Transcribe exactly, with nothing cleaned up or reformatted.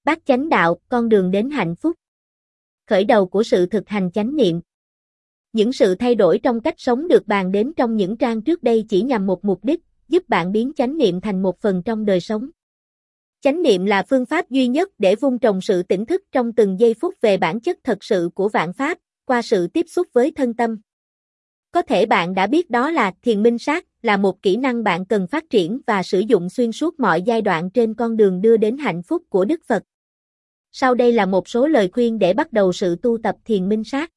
Bát chánh đạo, con đường đến hạnh phúc. Khởi đầu của sự thực hành chánh niệm. Những sự thay đổi trong cách sống được bàn đến trong những trang trước đây chỉ nhằm một mục đích, giúp bạn biến chánh niệm thành một phần trong đời sống. Chánh niệm là phương pháp duy nhất để vun trồng sự tỉnh thức trong từng giây phút về bản chất thật sự của vạn pháp, qua sự tiếp xúc với thân tâm. Có thể bạn đã biết đó là thiền minh sát, là một kỹ năng bạn cần phát triển và sử dụng xuyên suốt mọi giai đoạn trên con đường đưa đến hạnh phúc của Đức Phật. Sau đây là một số lời khuyên để bắt đầu sự tu tập thiền minh sát.